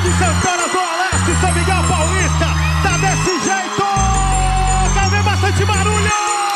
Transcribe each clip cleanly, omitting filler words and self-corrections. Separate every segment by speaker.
Speaker 1: Jardim Santana, Zona Leste, São Miguel Paulista. Tá desse jeito. Quero ver bastante barulho.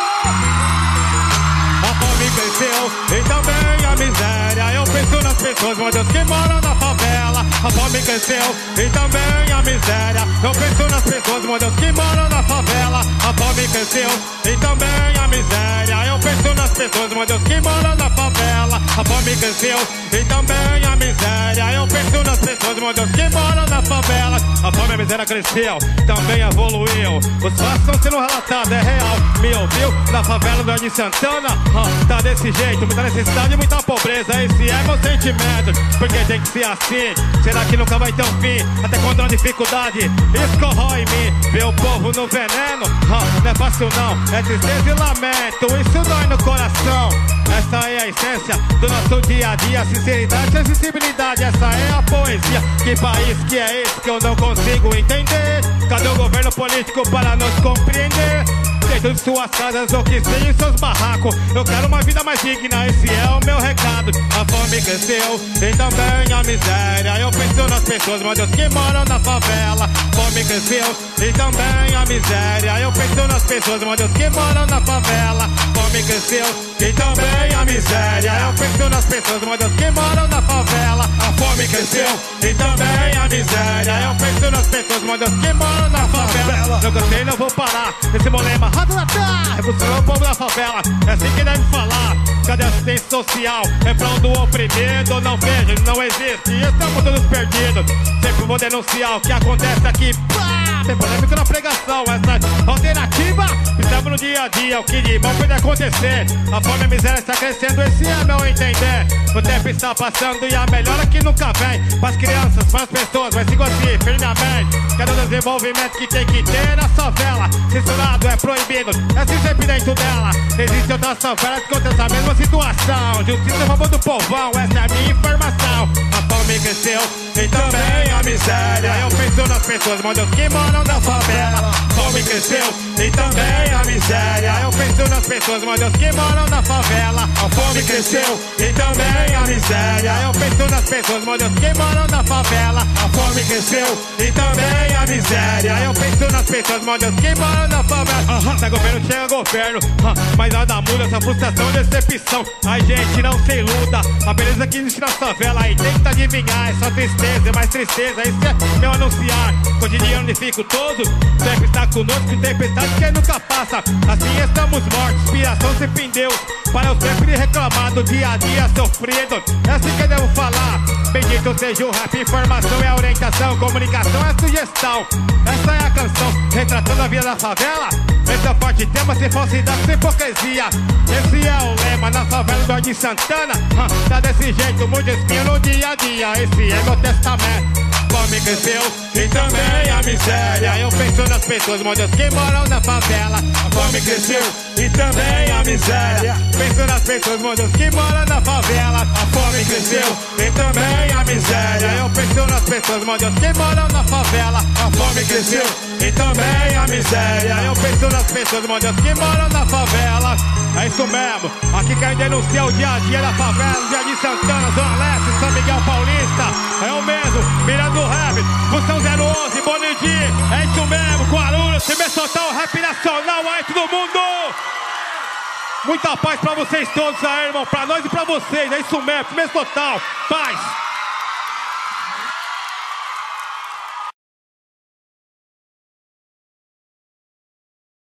Speaker 1: A fome cresceu e também a miséria. Eu penso nas pessoas, meu Deus, que moram na favela. A fome cresceu e também a miséria. Eu penso nas pessoas, meu Deus, que moram na favela. A fome cresceu e também a miséria. Eu penso nas pessoas, meu Deus, que moram na favela. A fome cresceu e também a miséria. Eu penso nas pessoas, meu Deus, que moram na favela. A fome e a miséria cresceu, também evoluiu. Os fatos estão sendo relatados, é real. Me ouviu? Na favela do Jardim Santana, tá desse jeito, muita necessidade e muita pobreza. Esse é meu sentimento, porque tem que ser assim. Será que nunca vai ter um fim? Até quando a dificuldade escorrói em mim. Ver o povo no veneno, não é fácil não. É tristeza e lamento, isso dói no coração. Essa é a essência do nosso dia a dia. Sinceridade e sensibilidade, essa é a poesia. Que país que é esse que eu não consigo entender? Cadê o governo político para nos compreender? Dentro de suas casas ou que seja em seus barracos. Eu quero uma vida mais digna, esse é o meu recado. A fome cresceu e também a miséria. Eu penso nas pessoas, meu Deus, que moram na favela. Fome cresceu e também a miséria. Eu penso nas pessoas, meu Deus, que moram na favela. Fome cresceu e também a miséria. Eu penso nas pessoas, meu Deus, que moram na favela. A fome cresceu e também a miséria. Eu penso nas pessoas, meu Deus, que moram na favela. Não cansei, não vou parar. Esse molema revolucionou o povo da favela, é assim que deve falar. Cadê a assistência social? É pra do oprimido, não vejo, não existe. Estamos todos perdidos. Sempre vou denunciar o que acontece aqui. Tem polêmica na pregação, essa alternativa estamos no dia a dia, o que de bom pode acontecer. A fome e a miséria está crescendo, esse é meu entender. O tempo está passando e a melhora que nunca vem. Para as crianças, para as pessoas, mas sigo assim, firmemente. Cadê o desenvolvimento que tem que ter na favela? Censurado é proibido, é assim sempre dentro dela. Existe outras favelas que acontecem a mesma situação. Justiça a favor do povão, essa é a minha informação. A fome cresceu e também a miséria. Eu penso nas pessoas, meu Deus, que moram na favela. Fome cresceu e também a miséria. Eu penso nas pessoas, meu Deus, que moram na favela. A fome cresceu e também a miséria. Eu penso nas pessoas, meu Deus, que moram na favela. A fome cresceu e também a miséria. Eu penso nas pessoas, meu Deus, que moram na favela. Sai governo, chega governo, mas nada muda, essa frustração e decepção. Ai gente, não se iluda, a beleza que existe na favela aí tenta adivinhar. É só tristeza, é mais tristeza, isso é meu anunciar. Cotidiano dificultoso, sempre está conosco, tempestade que nunca passa. Assim estamos mortos, inspiração sempre em Deus. Para eu sempre reclamar do dia a dia sofrido, é assim que eu devo falar. Bendito seja o rap, informação é orientação, comunicação é sugestão. Essa é a canção, retratando a vida da favela. Esse é o forte tema, sem falsidade, sem hipocrisia. Esse é o lema, na favela do Jardim Santana. Tá desse jeito, muito espinho no dia a dia. Esse é meu testamento. Fome cresceu e também a miséria. Eu penso nas pessoas, meu Deus, que moram na favela. A fome cresceu e também a miséria. Penso nas pessoas, meu Deus, que moram na favela. A fome cresceu e também a miséria. Eu penso nas pessoas, meu Deus, que moram na favela. A fome cresceu e também a miséria. Eu penso nas pessoas, meu Deus, que moram na favela. É isso mesmo, aqui quem denuncia o dia a dia da favela, do Jardim Santana, Zona Leste, São Miguel Paulista. É o mesmo, mirando o rap, função 011, Bonidi. É isso mesmo, Guarulhos, se me soltar o rap nacional aí, todo mundo. Muita paz pra vocês todos aí, irmão, pra nós e pra vocês. É isso mesmo, primeiro total, paz.